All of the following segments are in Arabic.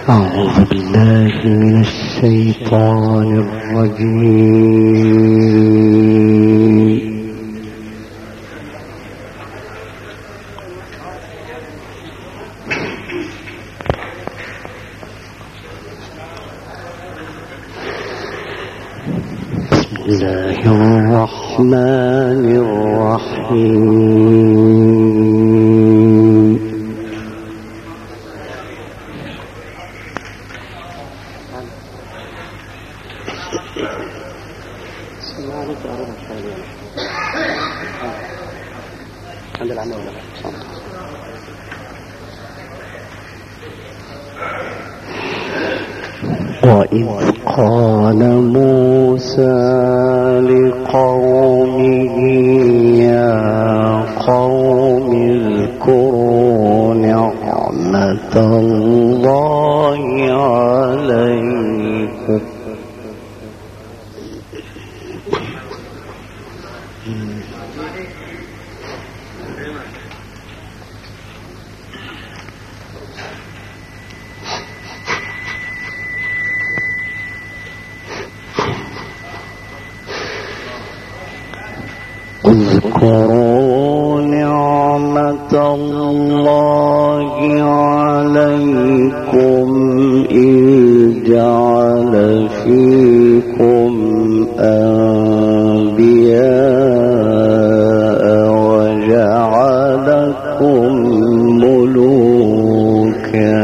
أعوذ بالله من الشيطان الرجيم. بسم الله الرحمن الرحيم. وإذ قال موسى لقومه يا قوم اذكروا نعمة الله عليكم اذكروا نعمة الله عليكم إذ جعل فيكم أنبياء وجعلكم ملوكا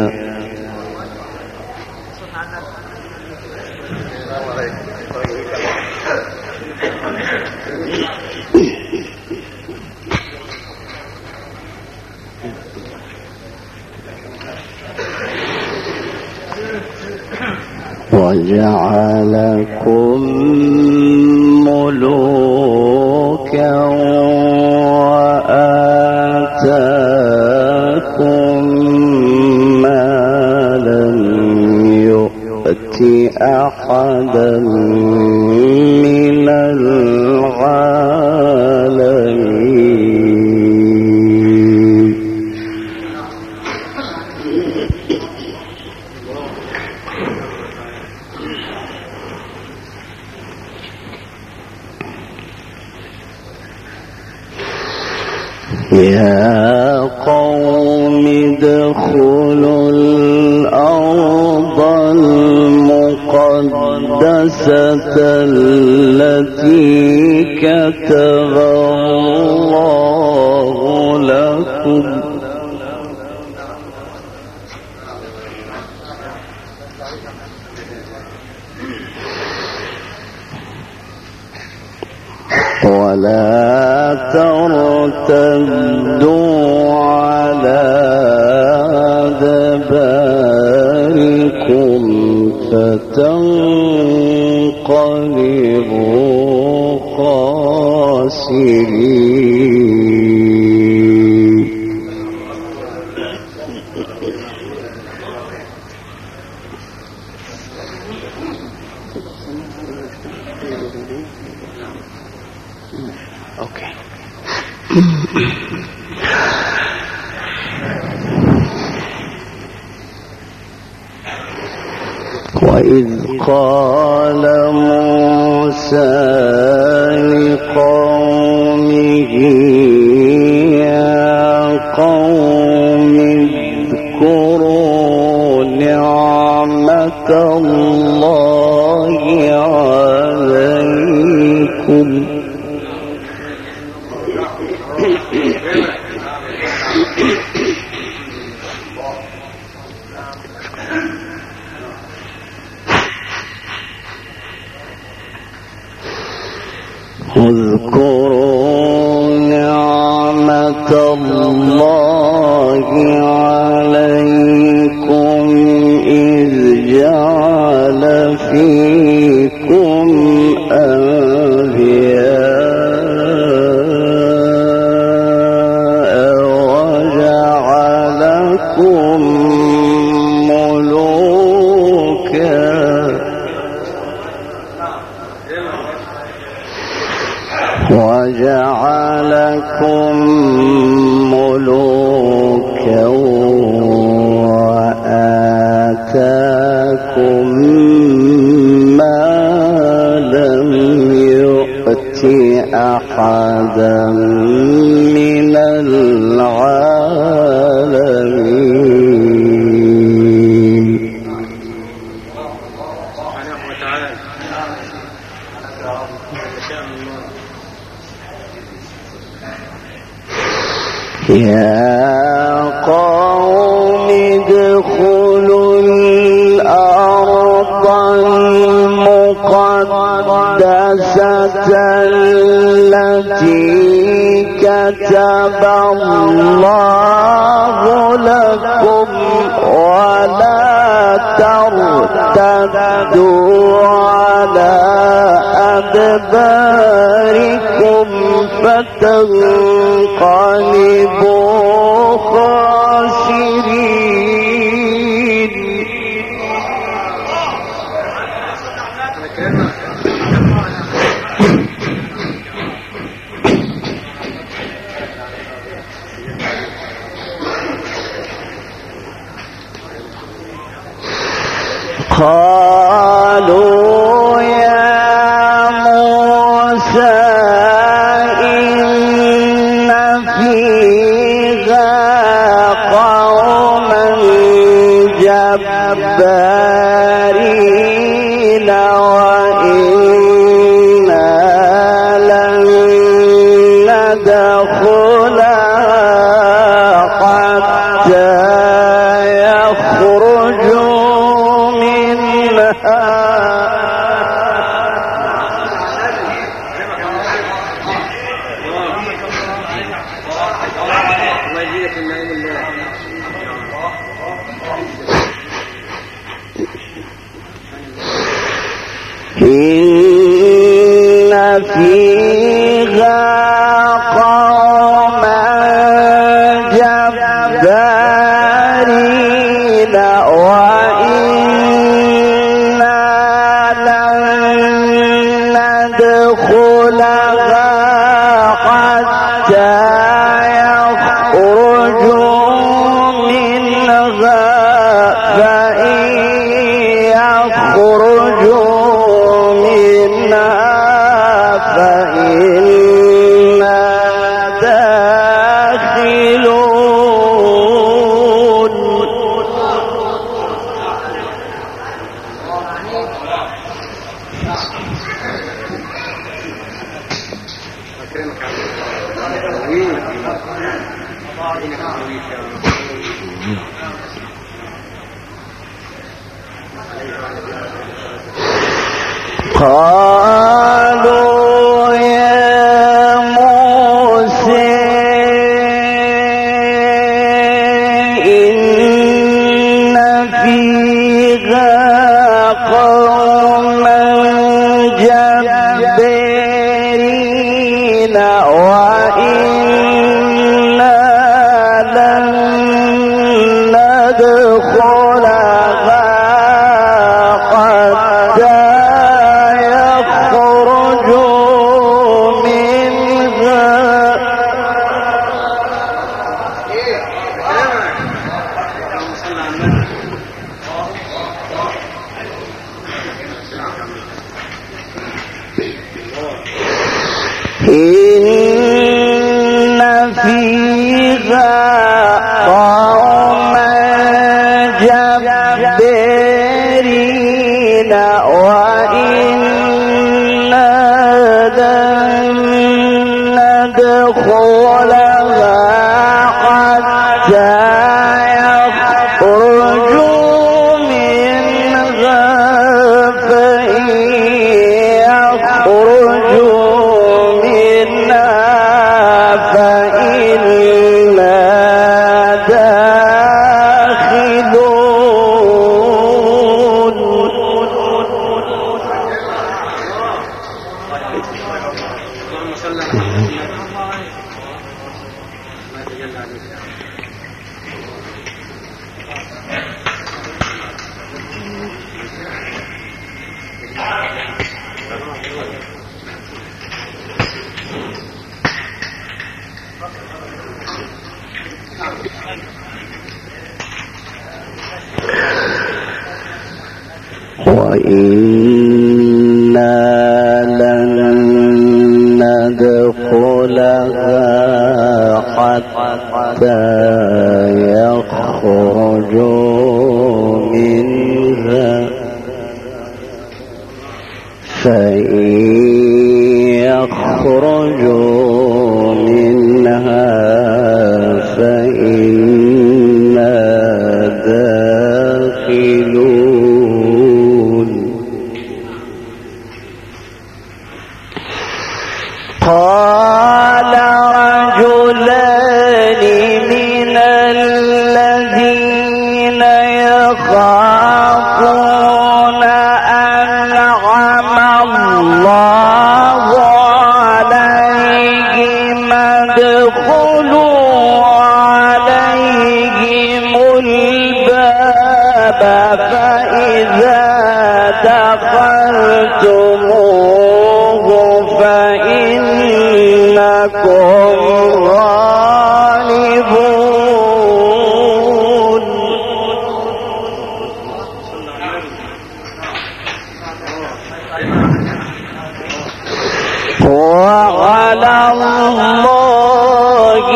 وجعلكم ملوكا وآتاكم ما لم يؤت أحدا من العالمين. يا قوم ادخلوا الأرض المقدسة التي كتب الله لكم ولا ترتدوا على أدباركم فتنقلبوا خاسرين. وإذ قال موسى لقومه يا قوم اذكروا نعمة الله عليكم اذكروا نعمة الله عليكم إذ جعل فيكم أنبياء وجعلكم ملوكا وآتاكم آتاكم ما لم يؤت أحدا من العالمين. يا قوم ادخلوا الأرض المقدسة التي كتب الله لكم ولا ترتدوا على أدباركم فتنقلبوا خاسرين. قالوا يا موسى إن فيها قوما جبارين وإنا لن ندخلها حتى يخرجوا منها. إن فيها قوما جبارين وإنا لن ندخلها حتى يخرجوا منها فإن يخرجوا فإنا داخلون. قالوا يا موسى إن فيها قوما جبارين وإنا لن ندخلها حتى إن فيها قوما جبارين وإنا لن ندخلها حتى يخرجوا منها فإن يخرجوا منها فإنا داخلون. وإنا لن ندخلها حتى يخرجوا منها فإن يخرجوا منها فإنا داخلون. قال رجلان من الذين يخافون أنعم الله عليهم ادخلوا عليهم الباب فإذا دخلتموه فإنكم غالبون. وعلى الله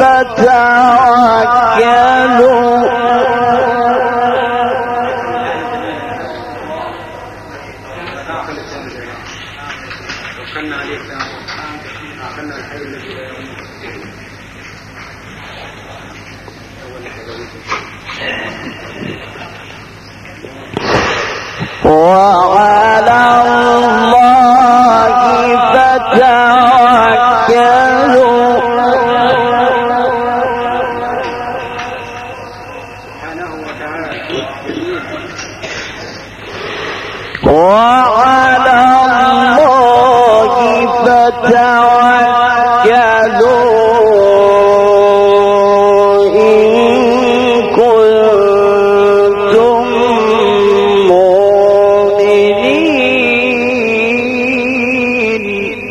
فتوكلوا وعلى الله فتوكلوا وعلى الله فتوكلوا إن كنتم مؤمنين.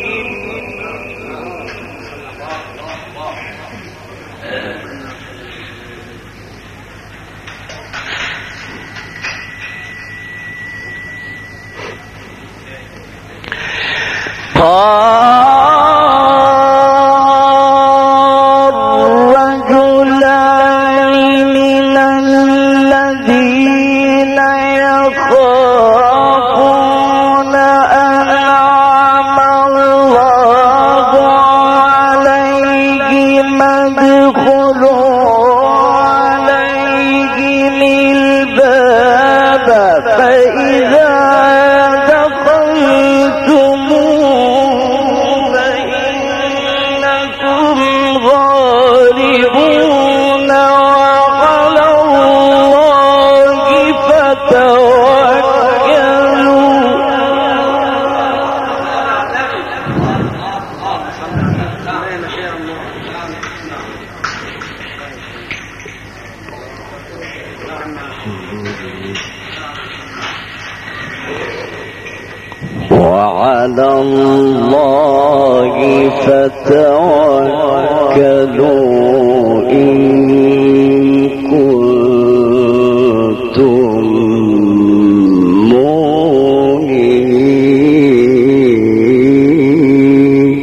الرجلان من الذين يخافون أنعم الله عليهم ادخلوا عليهم الباب فإذا وعلى الله فتوكلوا إن كنتم مؤمنين.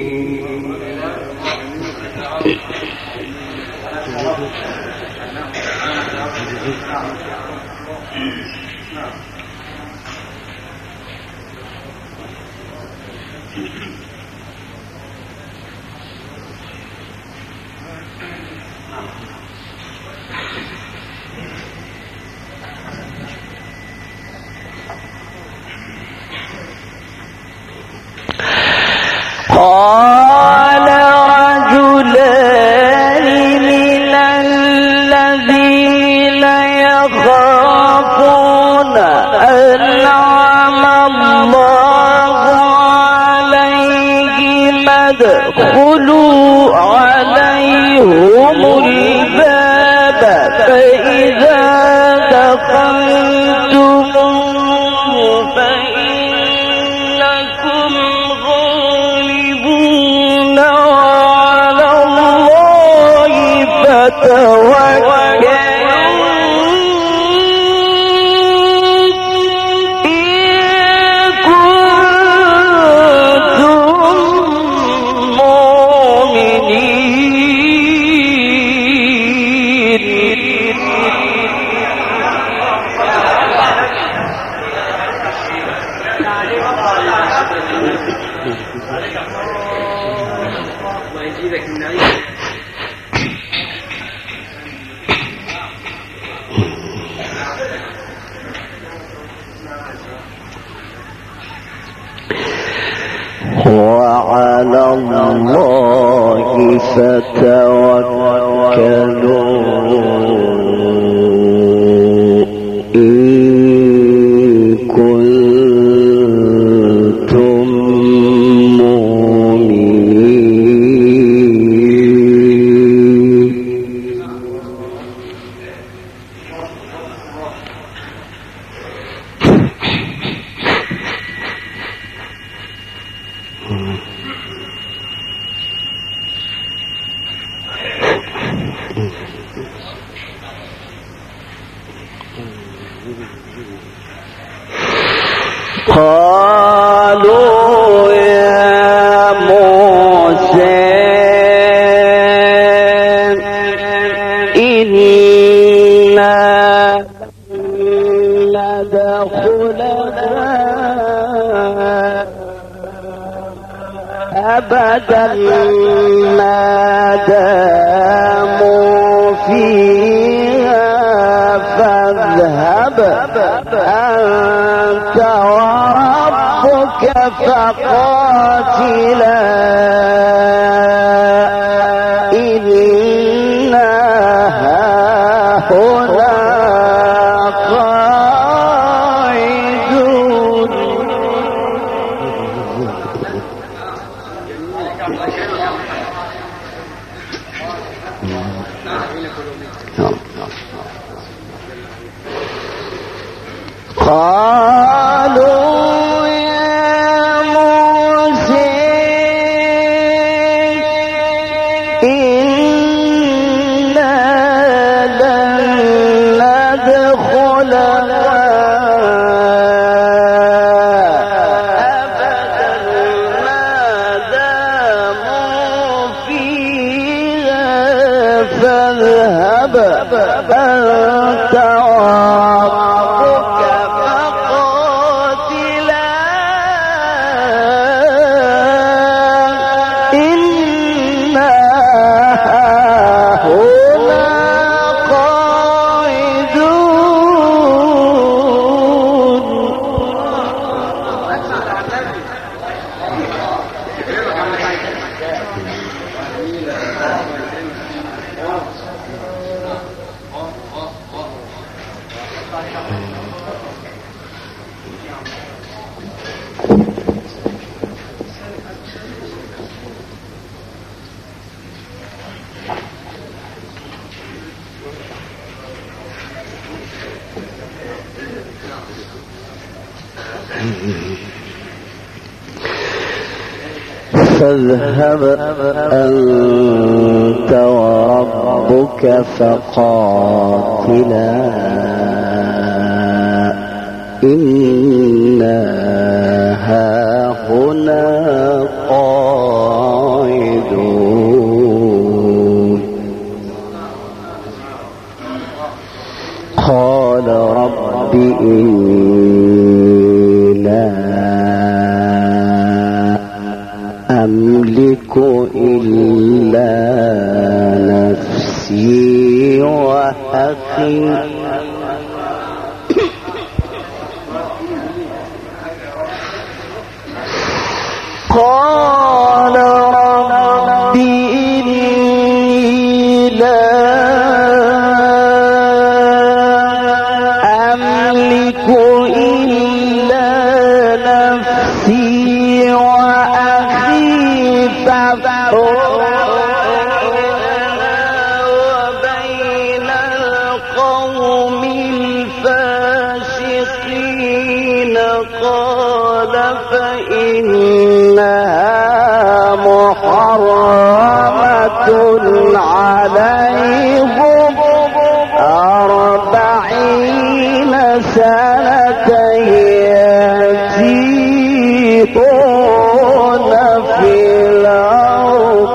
قال رجلان من الذين يخافون أنعم الله عليهم ادخلوا عليهم الباب فإذا دخلتموه فإنكم غالبون وعلى الله فتوكلوا إن وعلى الله فتوكلوا إن كنتم مؤمنين. قالوا يا موسى إنا ندخلها أبدا ما داموا فيها فاذهب أنت وربك فقاتلا إنا هاهنا قاعدون. قالوا يا موسى إنا لن ندخلها أبدا ما داموا فيها فاذهب أنت وربك فقاتلا إنا هاهنا قاعدون. فاذهب أنت وربك فقاتلا إنا هاهنا قاعدون. قال رب إني لا أملك إلا نفسي وأخي قال رب إني لا أملك إلا نفسي وأخي وبين القوم الفاسقين. قال فإنها محرمة عليهم 40 سنة يتيهون في الأرض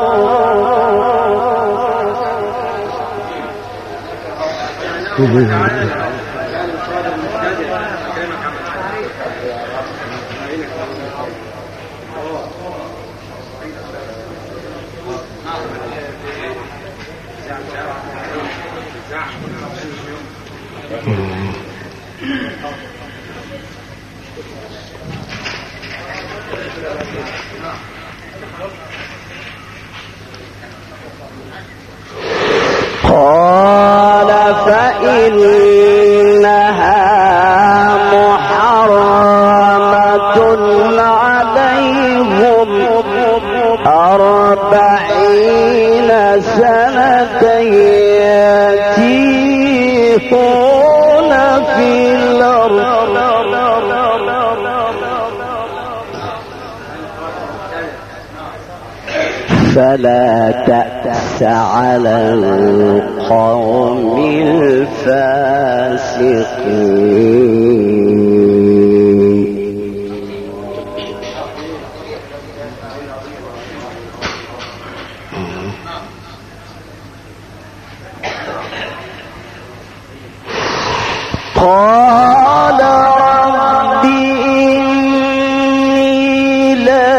قال فإنها محرمة عليهم 40 سنة يتيهون في الأرض فلا تأس على القوم الفاسقين. قال رب إني لا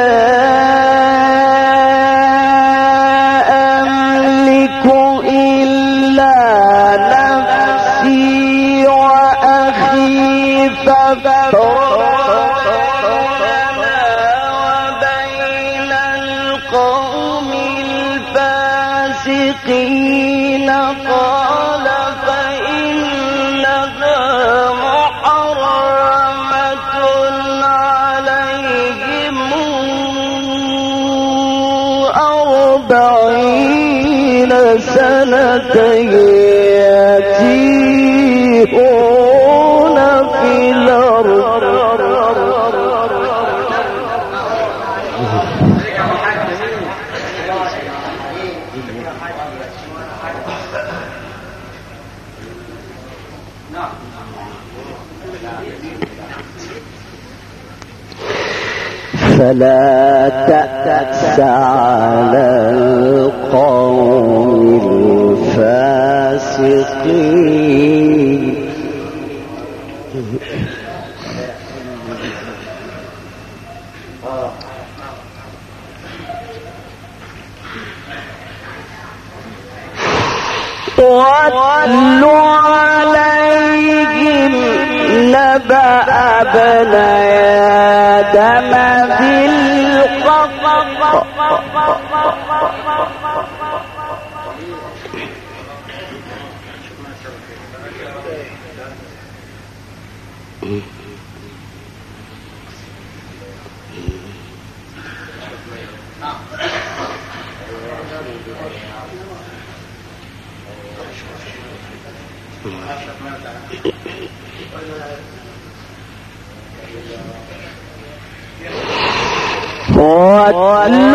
أملك إلا نفسي وأخي فافرق وبين القوم الفاسقين. قال فإنها محرمة عليهم 40 سنة يتيهون في الأرض فلا تأس على القوم الفاسقين. واتل عليهم نبأ ابني آدم بالحق واتل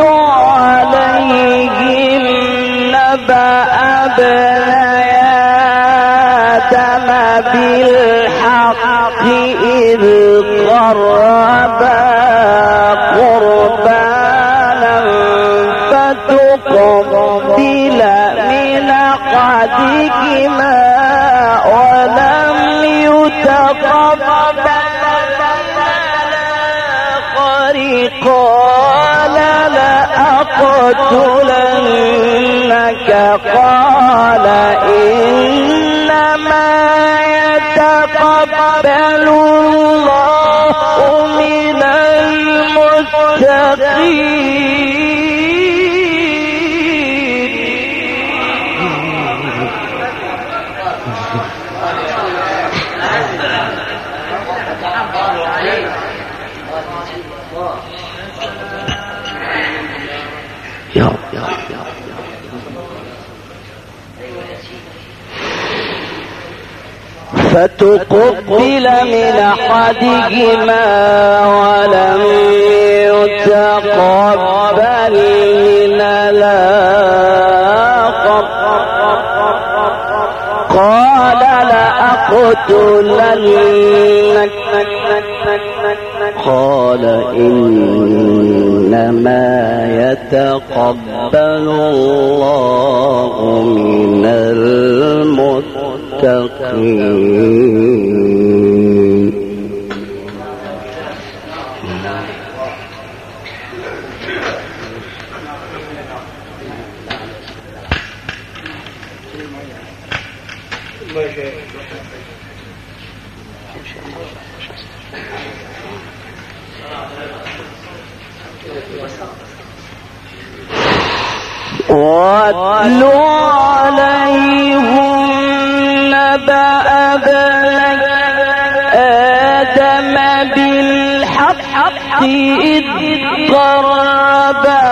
عليهم نبأ ابني آدم بالحق إذ قربا قربانا فتقبل من أحدهما ولم يتقبل قال لأقتلنك. قال إنما يتقبل الله من المتقين. فتقبل من أحدهما ولم يتقبل من الآخر قال لأقتلنك. قال إنما يتقبل الله من المتقين. واتل عليهم نبأ ابني آدم بالحق إذ قربا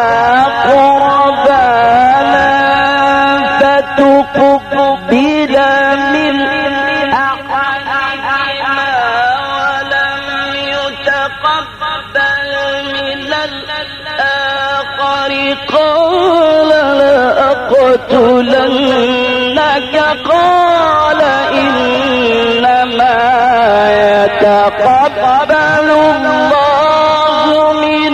قربانا فتقبل من أحدهما ولم يتقبل من الآخر قال لأقتلنك قال إنما يتقبل الله من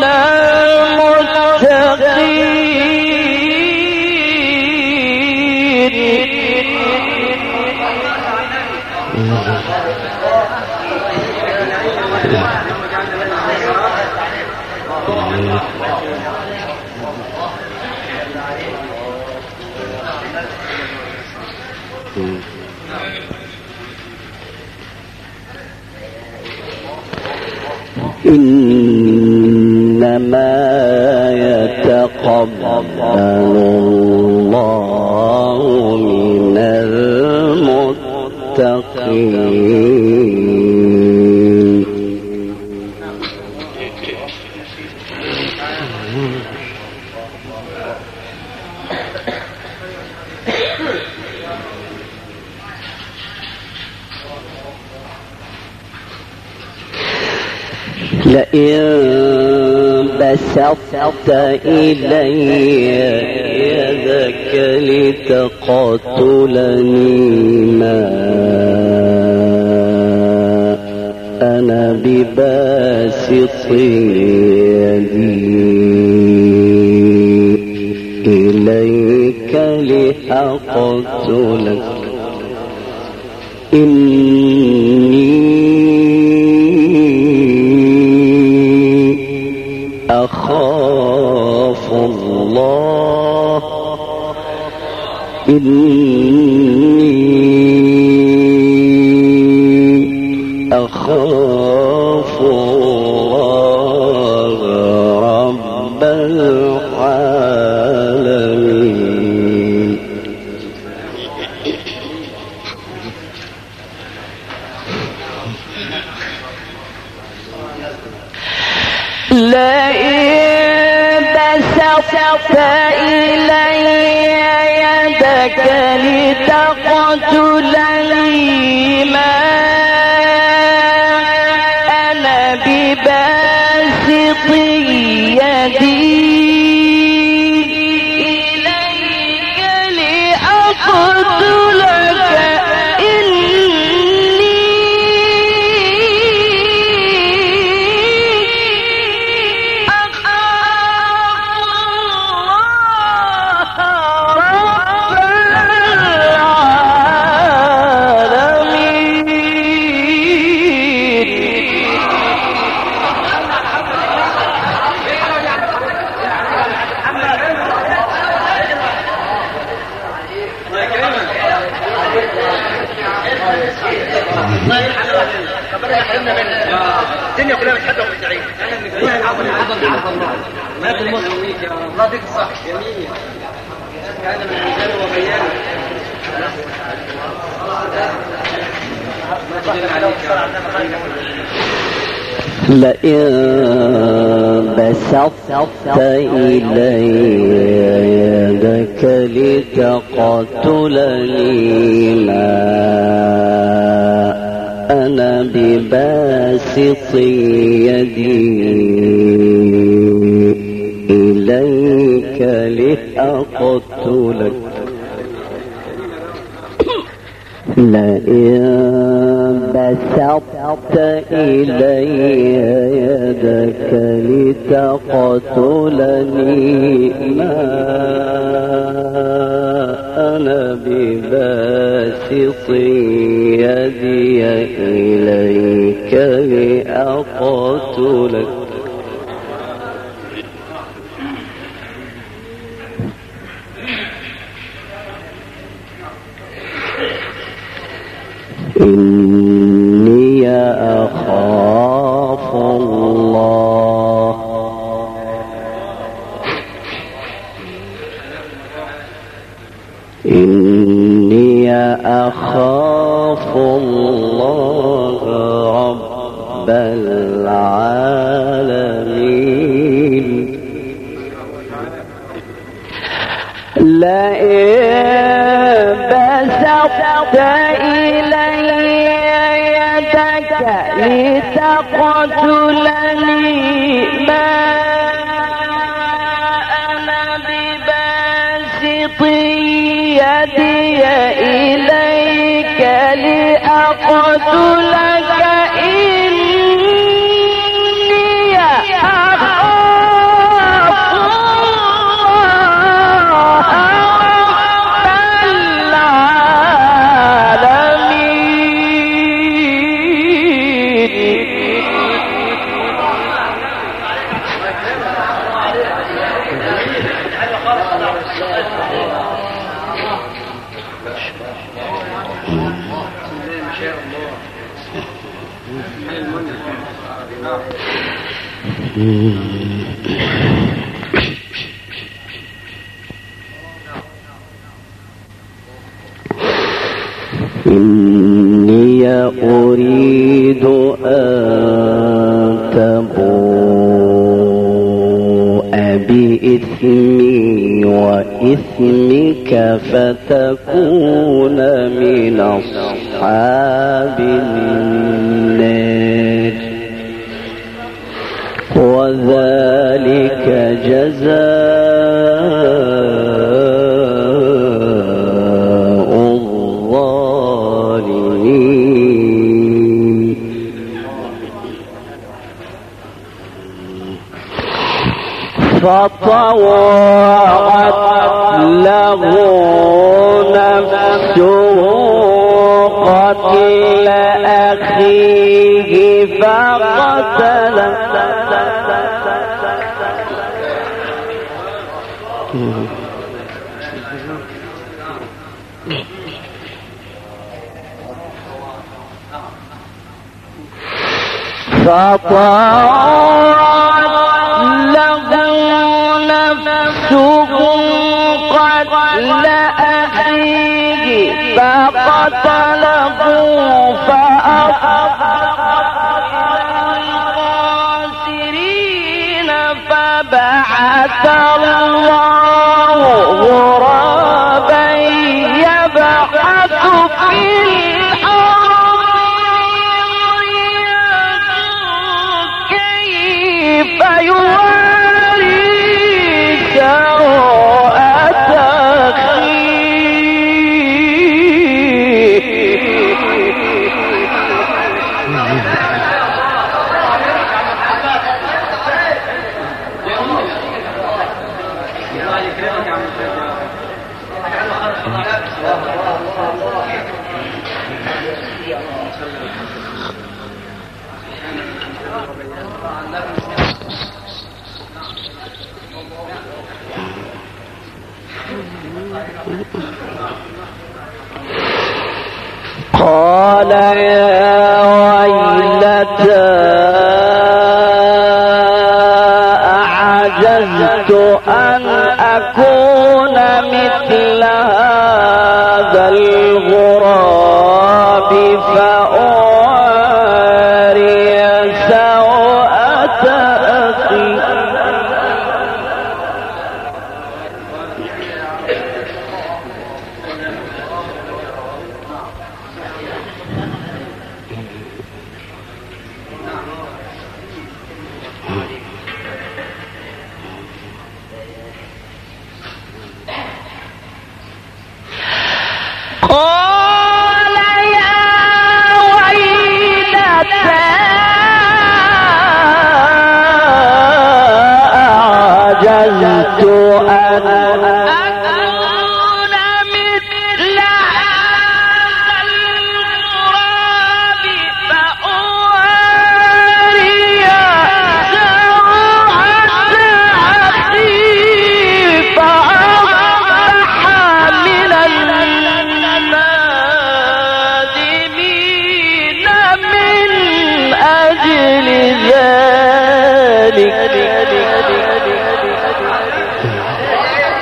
إنما يتقبل الله من المتقين. لئن بسطت إلي يدك لتقتلني ما أنا بباسط يدي إليك لأقتلك أخاف الله إني أخاف الله رب العالمين. بسطت إلي يدك لتقتلني ما أنا بباسط يدي إليك لأقتلك الدنيا كلها بتحبك وبتعيش. انا من كل عظم الله ما في المصر الله يديك الصح يمين كان من رجال وبيان لئن بسطت إلي يدك لتقتلني ما أنا بباسط يدي إليك لأقتلك لئن بسطت إلي يدك لتقتلني ما أنا بباسط يدي إليك لأقتلك إني أخاف الله رب العالمين لئن بسطت إلي يدك لتقتلني ما أنا بباسط يدي إليك لأقتلك إني أخاف إني أريد أن تبوء بإثمي وإثمك فتكون من أصحاب النار وذلك جزاء الظالمين فطوعت له نفسه قتل أخيه فقتله فطاعت له نفسه قتل أخيه فقتله فأخرين فبعث الله غرابا يبحث في فيواري سوءة قال يا ويلتى أعجزت أن أكون مثل هذا الغراب فأواري سوءة أخي قال يا ويلتى أعجزت أن أكون مثل هذا الغراب فأواري سوءة أخي فأصبح من النادمين من أجل ذلك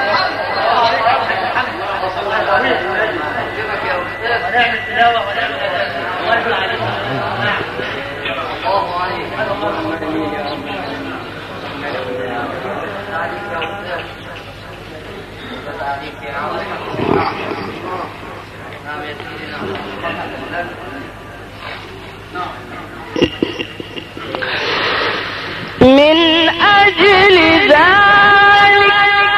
من أجل ذلك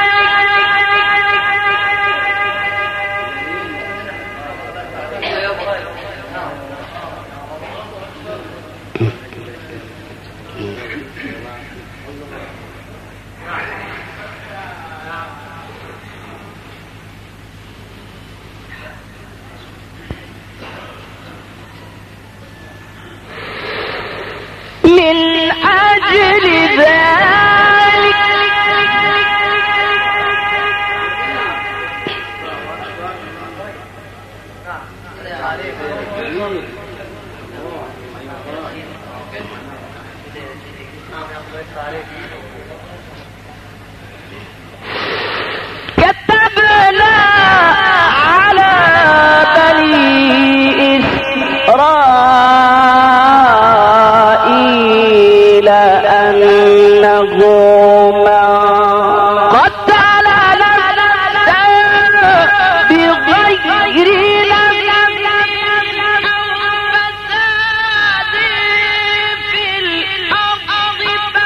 من أجل ذلك كتبنا على بني إسرائيل أنه من قتل نفسا بغير فساد في الأرض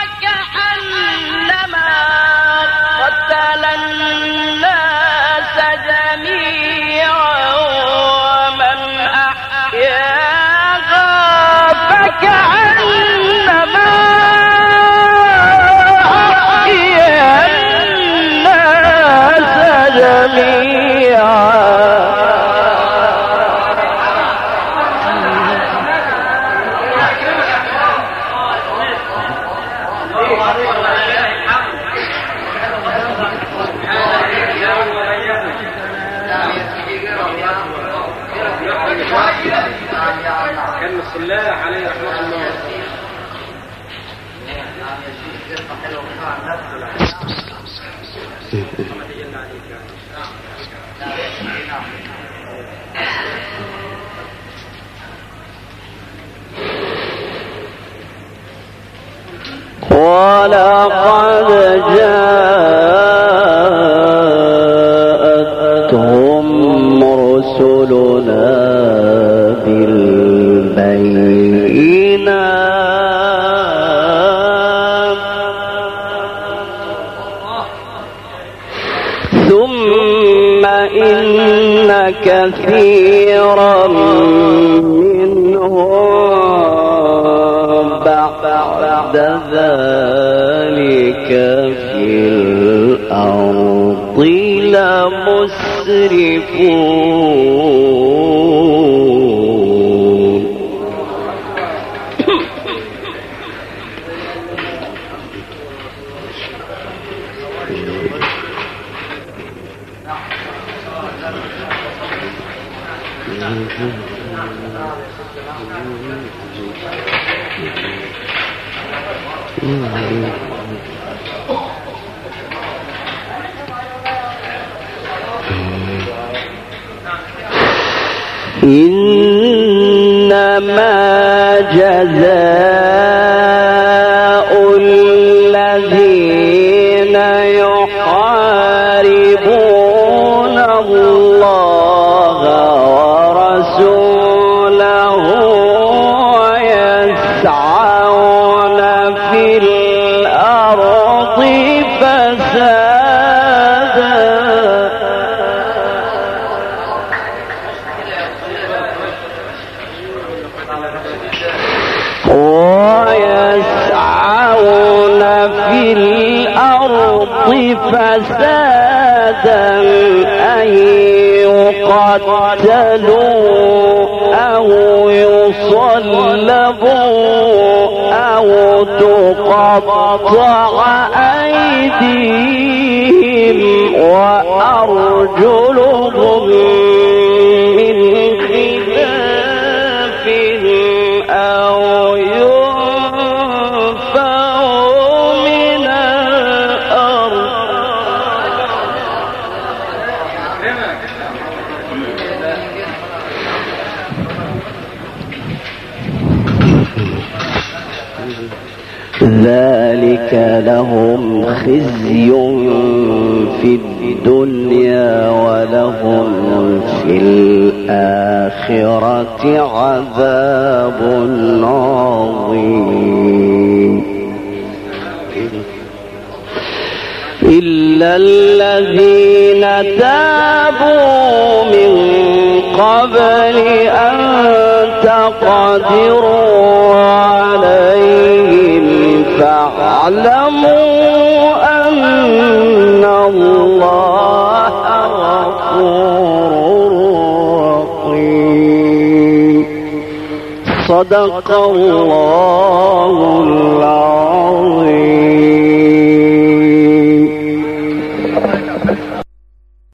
فكأنما قتل الناس جميعا ومن أحياها فكأنما أحيا الناس جميعا كان السلاح عليه رحمه الله. ولقد جاءتهم رسلنا بالبينات ثم إن كثيرا منهم بعد ذلك في الأرض لمسرفون. إنما جزاء الذين يحاربون الله ورسوله ويسعون في الأرض فسادا أن يقتلوا أو يصلبوا أو تقطع أيديهم وأرجلهم من خلاف أو ينفوا من الأرض. ذلك لهم خزي في الدنيا ولهم في الآخرة عذاب عظيم إلا الذين تابوا من قبل أن تقدروا عليهم فاعلموا أن الله غفور رحيم. صدق الله العظيم.